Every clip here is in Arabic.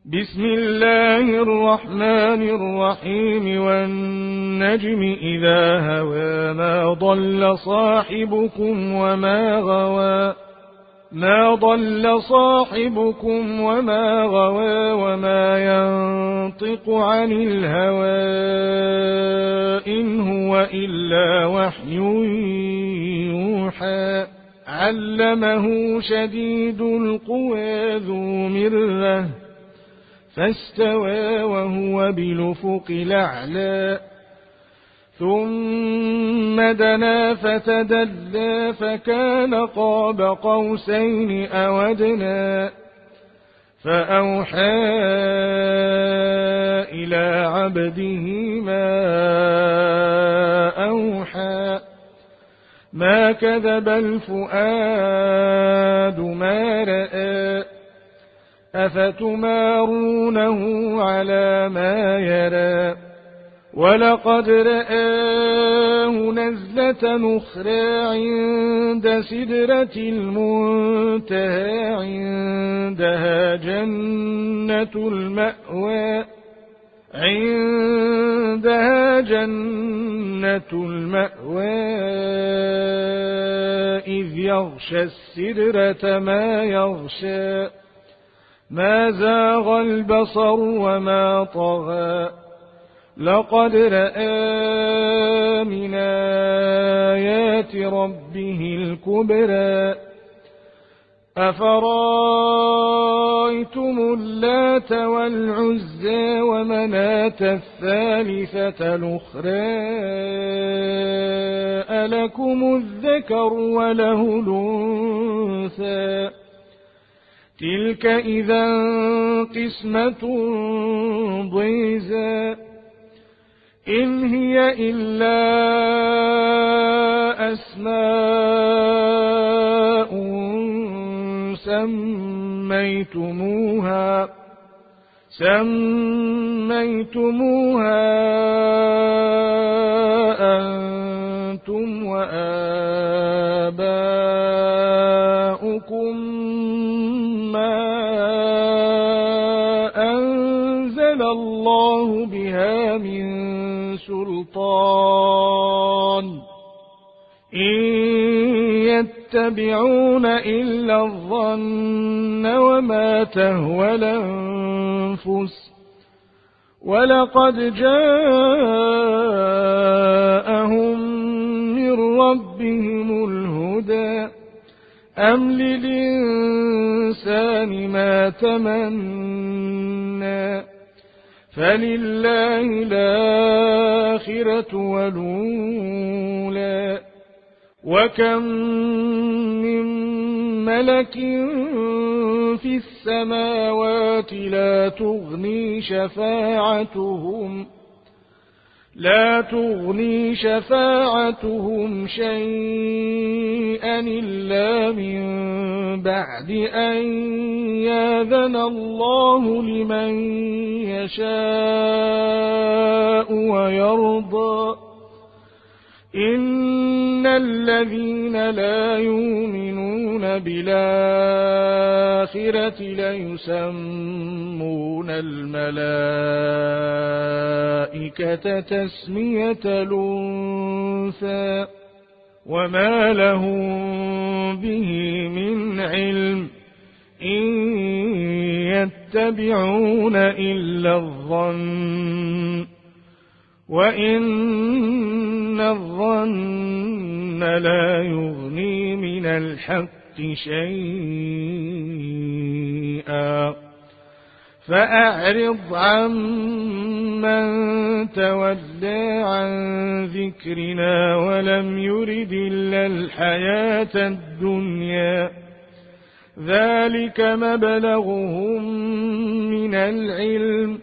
بسم الله الرحمن الرحيم والنجم إذا هوى ما ضل صاحبكم وما غوى وما ينطق عن الهوى إن هو إلا وحي يوحى علمه شديد القوى ذو مرة فاستوى وهو بالأفق الأعلى ثم دنا فتدلى فكان قاب قوسين أو أدنى فأوحى إلى عبده ما أوحى ما كذب الفؤاد ما رأى أفتمارونه على ما يرى ولقد رآه نزلة أخرى عند سدرة المنتهى عندها جنة المأوى إذ يغشى السدرة ما يغشى ما زاغ البصر وما طغى لقد رأى من آيات ربه الكبرى أفرأيتم اللات والعزى ومناة الثالثة الأخرى ألكم الذكر وله الأنثى تلك إذا قسمة ضيزى إن هي إلا أسماء سميتموها أنتم وآباؤكم ما أنزل الله بها من سلطان إن يتبعون إلا الظن وما تهوى الأنفس ولقد جاءهم من ربهم الهدى أم للإنسان ما تمنى فلله الآخرة والأولى وكم من ملك في السماوات لا تغني شفاعتهم شيئا إلا من بعد أن يأذن الله لمن يشاء ويرضى إن الذين لا يؤمنون بالآخرة ليسمون الملائكة تسمية الأنثى وما لهم به من علم إن يتبعون إلا الظن وإن الظن لا يغني من الحق شيئا فأعرض عمن تولى عن ذكرنا ولم يرد إلا الحياة الدنيا ذلك مبلغهم من العلم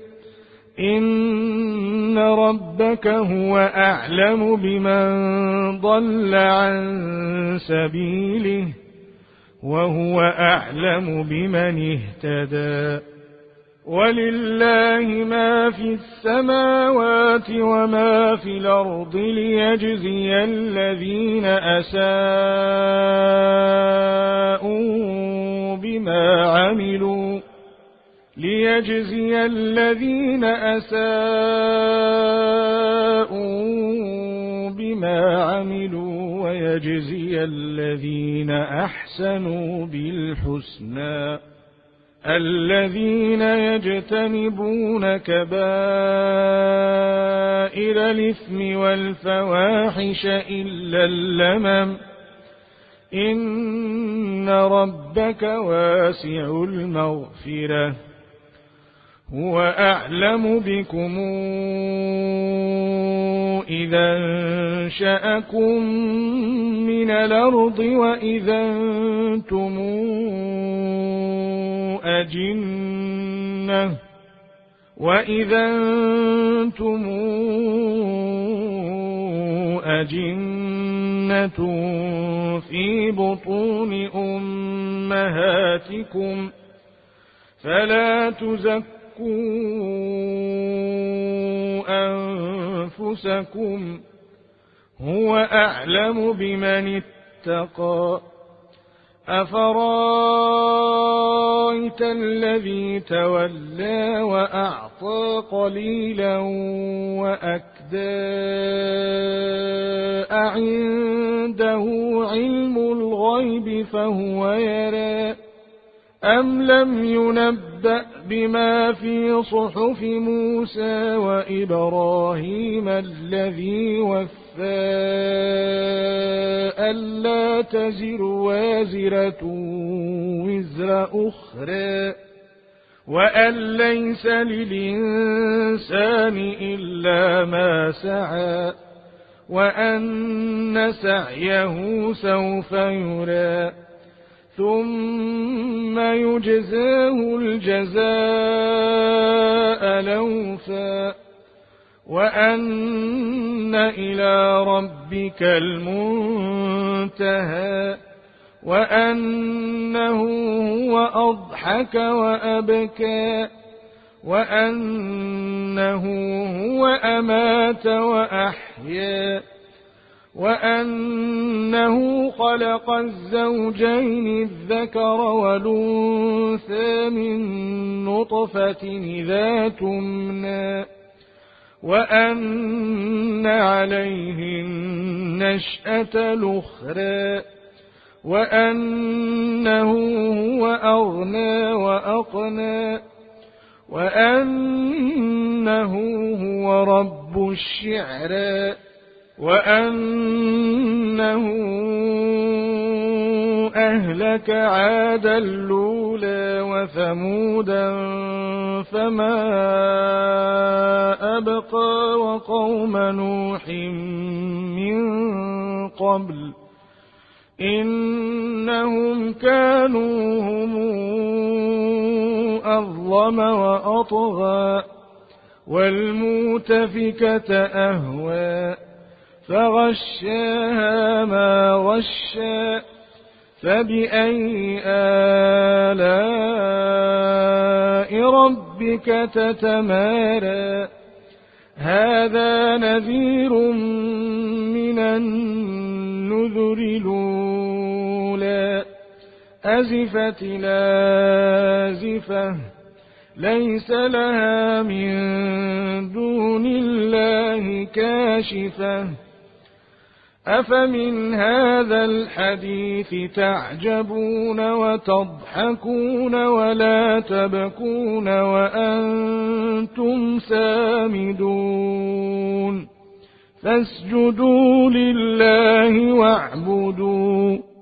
إن ربك هو أعلم بمن ضل عن سبيله وهو أعلم بمن اهتدى ولله ما في السماوات وما في الأرض ليجزي الذين أساءوا بما عملوا ليجزي الذين أساءوا بما عملوا ويجزي الذين أحسنوا بالحسنى الذين يجتنبون كبائر الإثم والفواحش إلا اللمم إن ربك واسع المغفرة هو أعلم بكم إذا أنشأكم من الأرض وإذا أنتم أجنة في بطون أمهاتكم فلا تزكوا أنفسكم هو أعلم بمن اتقى أفرأيت الذي تولى وأعطى قليلا وأكدى أعنده علم الغيب فهو يرى أم لم ينبأ بما في صحف موسى وإبراهيم الذي وفى ألا تزر وازرة وزر أخرى وأن ليس للإنسان إلا ما سعى وأن سعيه سوف يرى ثم يجزاه الجزاء الأوفى وأن إلى ربك المنتهى وأنه هو أضحك وأبكى وأنه هو أمات وأحيا وأنه خلق الزوجين الذكر والأنثى من نطفة إذا تمنى وأن عليه النشأة الأخرى وأنه هو أغنى وأقنى وأنه هو رب الشعرى وأنه أهلك عادا الأولى وثمودا فما أبقى وقوم نوح من قبل إنهم كانوا هم أظلم وأطغى والمؤتفكة أهوى فغشاها ما غشى فبأي آلاء ربك تتمارى هذا نذير من النذر الأولى أزفت الآزفة ليس لها من دون الله كاشفة أفمن هذا الحديث تعجبون وتضحكون ولا تبكون وأنتم سامدون فاسجدوا لله واعبدوا